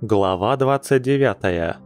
Глава 29.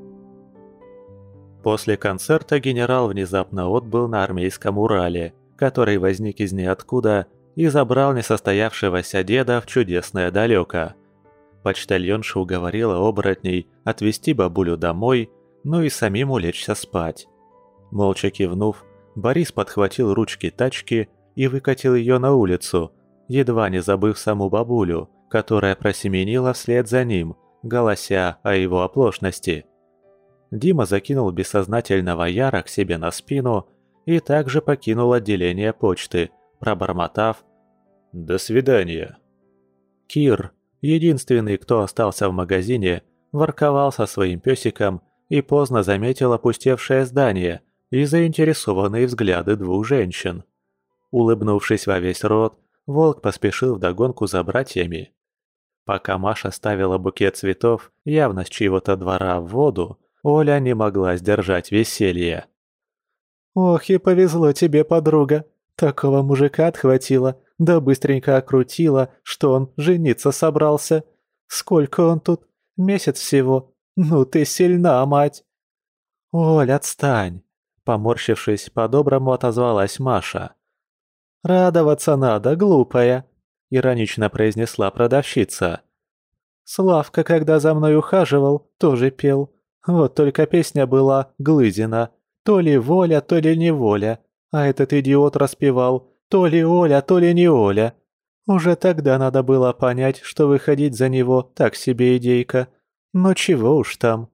После концерта генерал внезапно отбыл на армейском Урале, который возник из ниоткуда и забрал несостоявшегося деда в чудесное далеко. Почтальонша уговорила оборотней отвезти бабулю домой, ну и самим улечься спать. Молча кивнув, Борис подхватил ручки тачки и выкатил ее на улицу, едва не забыв саму бабулю, которая просеменила вслед за ним, голося о его оплошности. Дима закинул бессознательного Яра к себе на спину и также покинул отделение почты, пробормотав «До свидания». Кир, единственный, кто остался в магазине, ворковал со своим песиком и поздно заметил опустевшее здание и заинтересованные взгляды двух женщин. Улыбнувшись во весь рот, волк поспешил вдогонку за братьями. Пока Маша ставила букет цветов, явно с чьего-то двора, в воду, Оля не могла сдержать веселье. «Ох, и повезло тебе, подруга! Такого мужика отхватила, да быстренько окрутила, что он жениться собрался. Сколько он тут? Месяц всего. Ну ты сильна, мать!» «Оль, отстань!» Поморщившись, по-доброму отозвалась Маша. «Радоваться надо, глупая!» — иронично произнесла продавщица. «Славка, когда за мной ухаживал, тоже пел. Вот только песня была Глызина. То ли воля, то ли неволя. А этот идиот распевал то ли Оля, то ли не Оля. Уже тогда надо было понять, что выходить за него так себе идейка. Но чего уж там».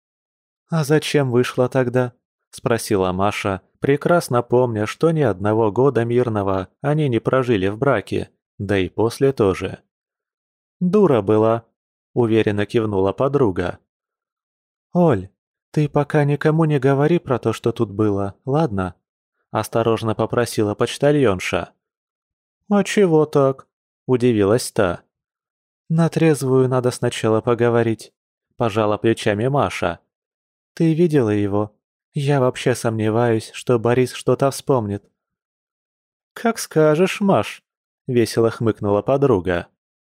«А зачем вышла тогда?» — спросила Маша, прекрасно помня, что ни одного года мирного они не прожили в браке, да и после тоже. «Дура была», — уверенно кивнула подруга. «Оль, ты пока никому не говори про то, что тут было, ладно?» — осторожно попросила почтальонша. «А чего так?» — удивилась та. «На трезвую надо сначала поговорить», — пожала плечами Маша. «Ты видела его? Я вообще сомневаюсь, что Борис что-то вспомнит». «Как скажешь, Маш», — весело хмыкнула подруга.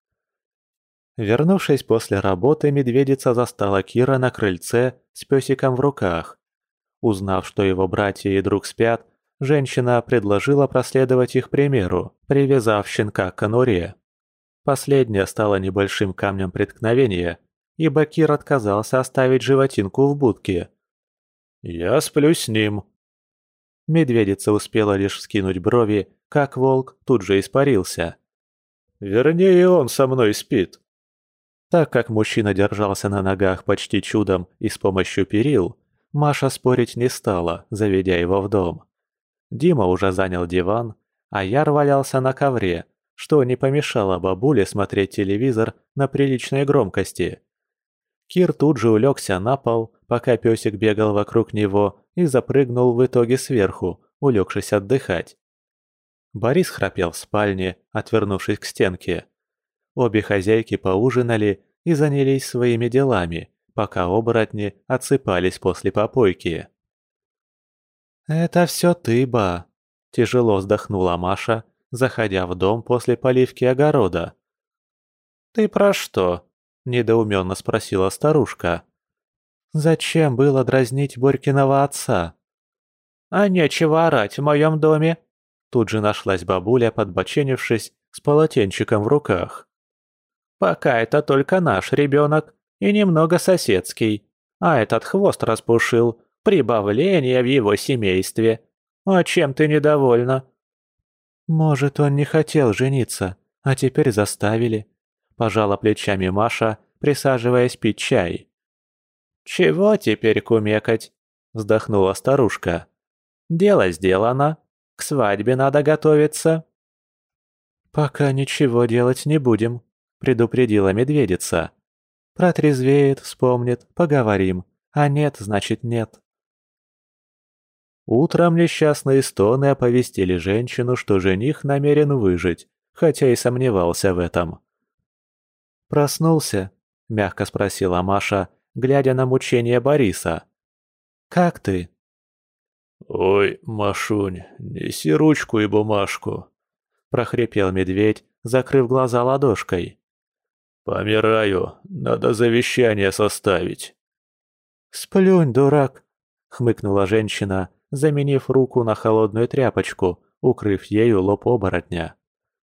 Вернувшись после работы, медведица застала Кира на крыльце с песиком в руках. Узнав, что его братья и друг спят, женщина предложила проследовать их примеру, привязав щенка к конуре. Последнее стало небольшим камнем преткновения, ибо Кир отказался оставить животинку в будке. «Я сплю с ним». Медведица успела лишь вскинуть брови, как волк тут же испарился. «Вернее, он со мной спит». Так как мужчина держался на ногах почти чудом и с помощью перил, Маша спорить не стала, заведя его в дом. Дима уже занял диван, а Яр валялся на ковре, что не помешало бабуле смотреть телевизор на приличной громкости. Кир тут же улегся на пол, пока песик бегал вокруг него и запрыгнул в итоге сверху, улегшись отдыхать. Борис храпел в спальне, отвернувшись к стенке. Обе хозяйки поужинали и занялись своими делами, пока оборотни отсыпались после попойки. «Это все ты, ба!» – тяжело вздохнула Маша, заходя в дом после поливки огорода. «Ты про что?» – недоуменно спросила старушка. «Зачем было дразнить Борькиного отца?» «А нечего орать в моем доме!» Тут же нашлась бабуля, подбоченившись, с полотенчиком в руках. «Пока это только наш ребенок и немного соседский, а этот хвост распушил, прибавление в его семействе. А чем ты недовольна?» «Может, он не хотел жениться, а теперь заставили», – пожала плечами Маша, присаживаясь пить чай. «Чего теперь кумекать?» – вздохнула старушка. «Дело сделано. К свадьбе надо готовиться». «Пока ничего делать не будем», – предупредила медведица. «Протрезвеет, вспомнит, поговорим, а нет, значит нет». Утром несчастные стоны оповестили женщину, что жених намерен выжить, хотя и сомневался в этом. «Проснулся?» – мягко спросила Маша, глядя на мучения Бориса. «Как ты?» «Ой, Машунь, неси ручку и бумажку», – прохрипел медведь, закрыв глаза ладошкой. Помираю, надо завещание составить». «Сплюнь, дурак!» — хмыкнула женщина, заменив руку на холодную тряпочку, укрыв ею лоб оборотня.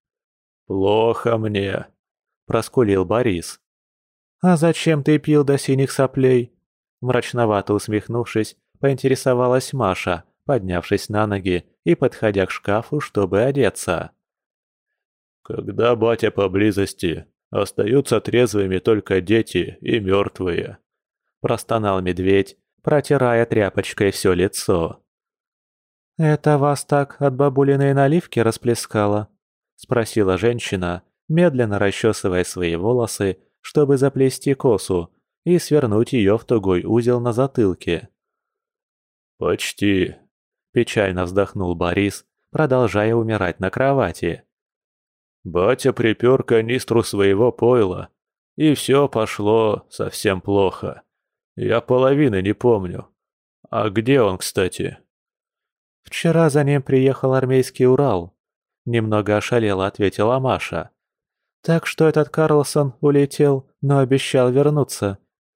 «Плохо мне», — проскулил Борис. «А зачем ты пил до синих соплей?» Мрачновато усмехнувшись, поинтересовалась Маша, поднявшись на ноги и подходя к шкафу, чтобы одеться. «Когда батя поблизости, остаются трезвыми только дети и мертвые», — простонал медведь, протирая тряпочкой все лицо. «Это вас так от бабулиной наливки расплескало?» — спросила женщина, медленно расчесывая свои волосы, чтобы заплести косу и свернуть ее в тугой узел на затылке. «Почти», — печально вздохнул Борис, продолжая умирать на кровати. «Батя припер канистру своего пойла, и все пошло совсем плохо. Я половины не помню. А где он, кстати?» «Вчера за ним приехал армейский Урал», — немного ошалела ответила Маша. «Так что этот Карлсон улетел, но обещал вернуться».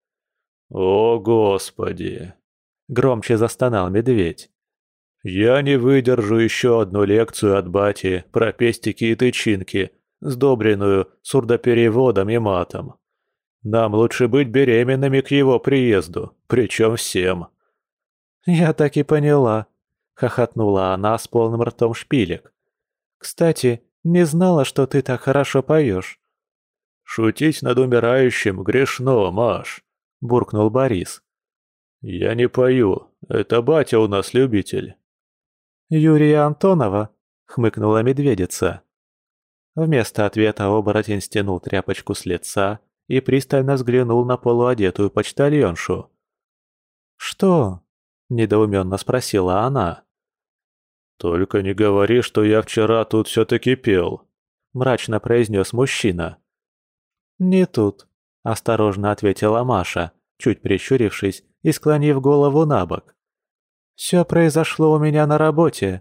«О, Господи!» — громче застонал медведь. «Я не выдержу еще одну лекцию от бати про пестики и тычинки, сдобренную сурдопереводом и матом. Нам лучше быть беременными к его приезду, причем всем». «Я так и поняла», — хохотнула она с полным ртом шпилек. «Кстати, не знала, что ты так хорошо поешь». «Шутить над умирающим грешно, Маш», — буркнул Борис. «Я не пою, это батя у нас любитель». «Юрия Антонова», — хмыкнула медведица. Вместо ответа оборотень стянул тряпочку с лица и пристально взглянул на полуодетую почтальоншу. «Что?» — недоуменно спросила она. «Только не говори, что я вчера тут все-таки пел», — мрачно произнес мужчина. «Не тут», — осторожно ответила Маша, чуть прищурившись и склонив голову на бок. «Все произошло у меня на работе».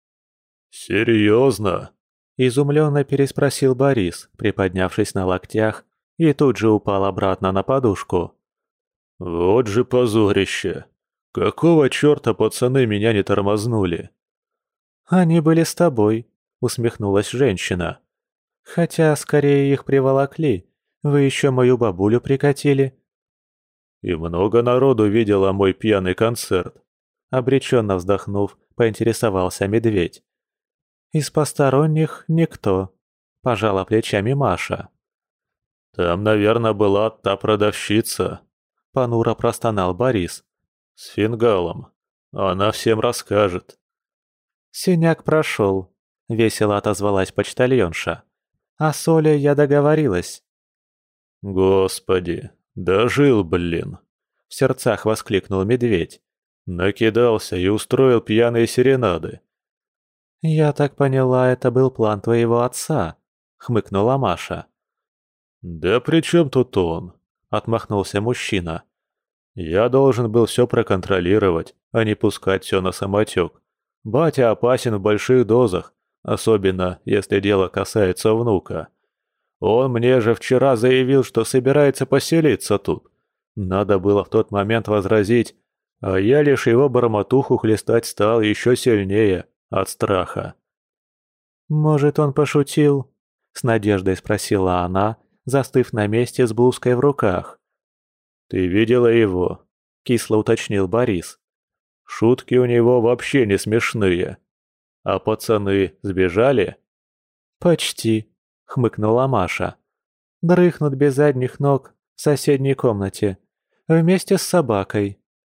«Серьезно?» — изумленно переспросил Борис, приподнявшись на локтях, и тут же упал обратно на подушку. «Вот же позорище! Какого черта пацаны меня не тормознули?» «Они были с тобой», — усмехнулась женщина. «Хотя, скорее, их приволокли. Вы еще мою бабулю прикатили». «И много народу видела мой пьяный концерт», — обреченно вздохнув, поинтересовался медведь. «Из посторонних никто», — пожала плечами Маша. «Там, наверное, была та продавщица», — понуро простонал Борис. «С фингалом. Она всем расскажет». «Синяк прошел», — весело отозвалась почтальонша. «А с Олей я договорилась». «Господи, дожил, блин!» — в сердцах воскликнул медведь. «Накидался и устроил пьяные серенады». «Я так поняла, это был план твоего отца», — хмыкнула Маша. «Да при чем тут он?» — отмахнулся мужчина. «Я должен был все проконтролировать, а не пускать все на самотек. Батя опасен в больших дозах, особенно если дело касается внука. Он мне же вчера заявил, что собирается поселиться тут. Надо было в тот момент возразить, а я лишь его бормотуху хлестать стал еще сильнее от страха». «Может, он пошутил?» — с надеждой спросила она, застыв на месте с блузкой в руках. «Ты видела его?» — кисло уточнил Борис. «Шутки у него вообще не смешные. А пацаны сбежали?» «Почти», — хмыкнула Маша. «Дрыхнут без задних ног в соседней комнате, вместе с собакой».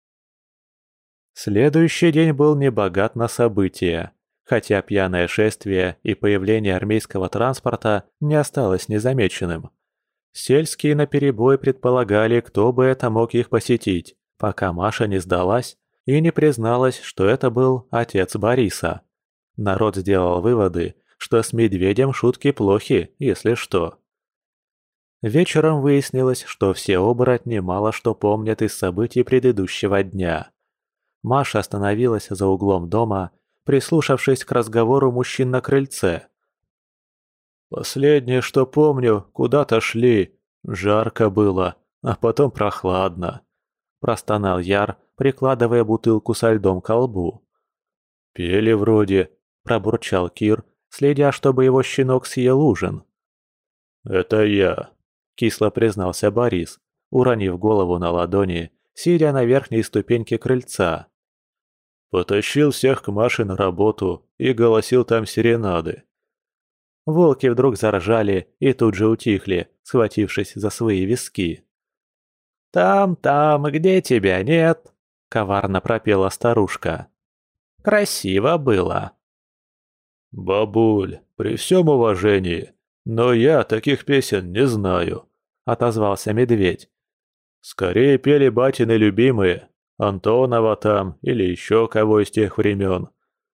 Следующий день был небогат на события, хотя пьяное шествие и появление армейского транспорта не осталось незамеченным. Сельские наперебой предполагали, кто бы это мог их посетить, пока Маша не сдалась и не призналась, что это был отец Бориса. Народ сделал выводы, что с медведем шутки плохи, если что. Вечером выяснилось, что все оборотни мало что помнят из событий предыдущего дня. Маша остановилась за углом дома, прислушавшись к разговору мужчин на крыльце. «Последнее, что помню, куда-то шли, Жарко было, а потом прохладно. Простонал Яр, прикладывая бутылку со льдом к колбу. «Пели вроде», – пробурчал Кир, следя, чтобы его щенок съел ужин. «Это я», – кисло признался Борис, уронив голову на ладони, сидя на верхней ступеньке крыльца. Потащил всех к Маше на работу и голосил там серенады. Волки вдруг заржали и тут же утихли, схватившись за свои виски. «Там, где тебя нет», — коварно пропела старушка. «Красиво было». «Бабуль, при всем уважении, но я таких песен не знаю», — отозвался медведь. «Скорее пели батины любимые, Антонова там или еще кого из тех времен».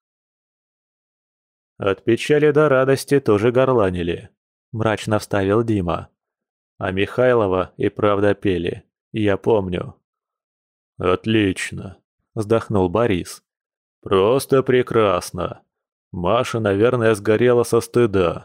«От печали до радости тоже горланили», — мрачно вставил Дима. «А Михайлова и правда пели, я помню». «Отлично», — вздохнул Борис. «Просто прекрасно. Маша, наверное, сгорела со стыда».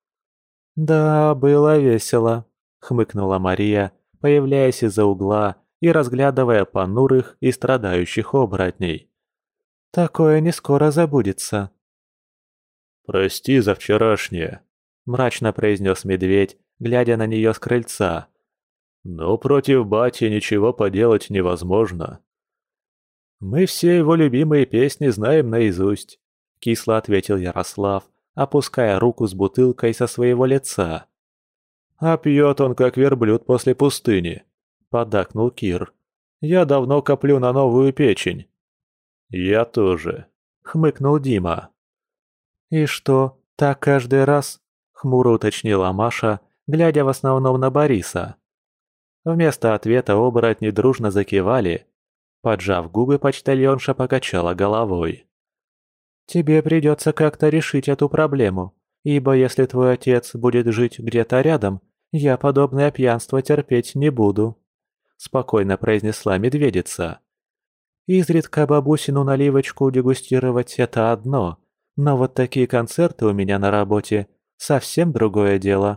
«Да, было весело», — хмыкнула Мария, появляясь из-за угла и разглядывая понурых и страдающих оборотней. «Такое не скоро забудется». «Прости за вчерашнее», — мрачно произнес медведь, глядя на нее с крыльца. «Но против бати ничего поделать невозможно». «Мы все его любимые песни знаем наизусть», — кисло ответил Ярослав, опуская руку с бутылкой со своего лица. «А пьет он, как верблюд после пустыни», — поддакнул Кир. «Я давно коплю на новую печень». «Я тоже», — хмыкнул Дима. «И что, так каждый раз?» — хмуро уточнила Маша, глядя в основном на Бориса. Вместо ответа оборотни дружно закивали. Поджав губы, почтальонша покачала головой. «Тебе придется как-то решить эту проблему, ибо если твой отец будет жить где-то рядом, я подобное пьянство терпеть не буду», — спокойно произнесла медведица. «Изредка бабусину наливочку дегустировать — это одно, но вот такие концерты у меня на работе — совсем другое дело».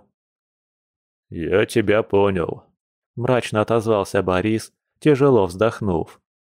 «Я тебя понял», — мрачно отозвался Борис, тяжело вздохнув.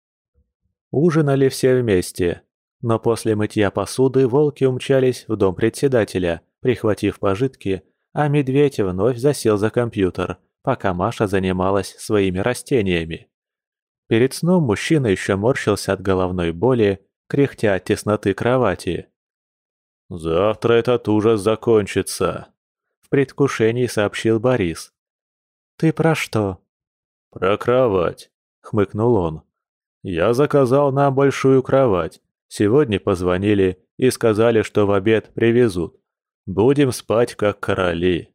Ужинали все вместе, но после мытья посуды волки умчались в дом председателя, прихватив пожитки, а медведь вновь засел за компьютер, пока Маша занималась своими растениями. Перед сном мужчина еще морщился от головной боли, кряхтя от тесноты кровати. «Завтра этот ужас закончится», — в предвкушении сообщил Борис. «Ты про что?» «Про кровать», — хмыкнул он. «Я заказал нам большую кровать. Сегодня позвонили и сказали, что в обед привезут. Будем спать как короли».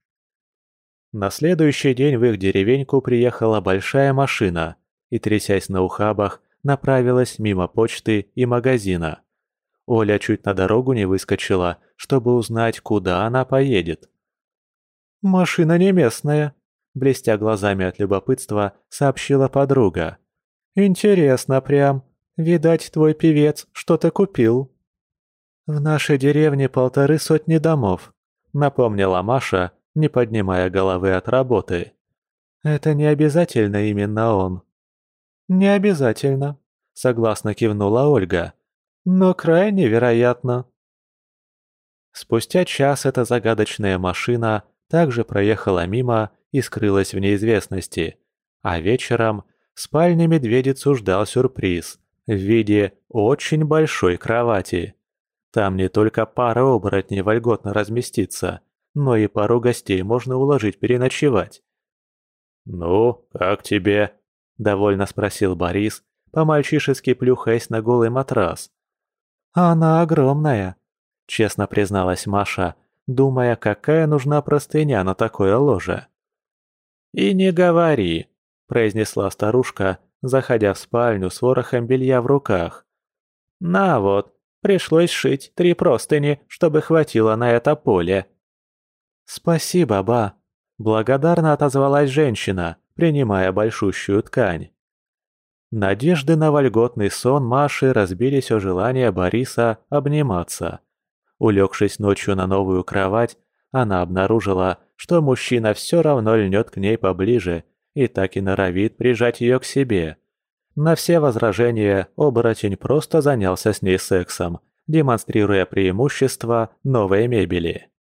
На следующий день в их деревеньку приехала большая машина и, трясясь на ухабах, направилась мимо почты и магазина. Оля чуть на дорогу не выскочила, чтобы узнать, куда она поедет. «Машина не местная», — блестя глазами от любопытства, сообщила подруга. «Интересно прям. Видать, твой певец что-то купил». «В нашей деревне 150 домов», — напомнила Маша, не поднимая головы от работы. «Это не обязательно именно он». «Не обязательно», — согласно кивнула Ольга. «Но крайне вероятно». Спустя час эта загадочная машина также проехала мимо и скрылась в неизвестности, а вечером в спальне медведицу ждал сюрприз в виде очень большой кровати. Там не только пара оборотней вольготно разместится, но и пару гостей можно уложить переночевать. «Ну, как тебе?» – довольно спросил Борис, по-мальчишески плюхаясь на голый матрас. «Она огромная», – честно призналась Маша, думая, какая нужна простыня на такое ложе. «И не говори», – произнесла старушка, заходя в спальню с ворохом белья в руках. «На вот, пришлось шить 3 простыни, чтобы хватило на это поле». «Спасибо, ба», – благодарно отозвалась женщина, принимая большущую ткань. Надежды на вольготный сон Маши разбились о желание Бориса обниматься. Улегшись ночью на новую кровать, она обнаружила, что мужчина все равно льнет к ней поближе и так и норовит прижать ее к себе. На все возражения оборотень просто занялся с ней сексом, демонстрируя преимущество новой мебели.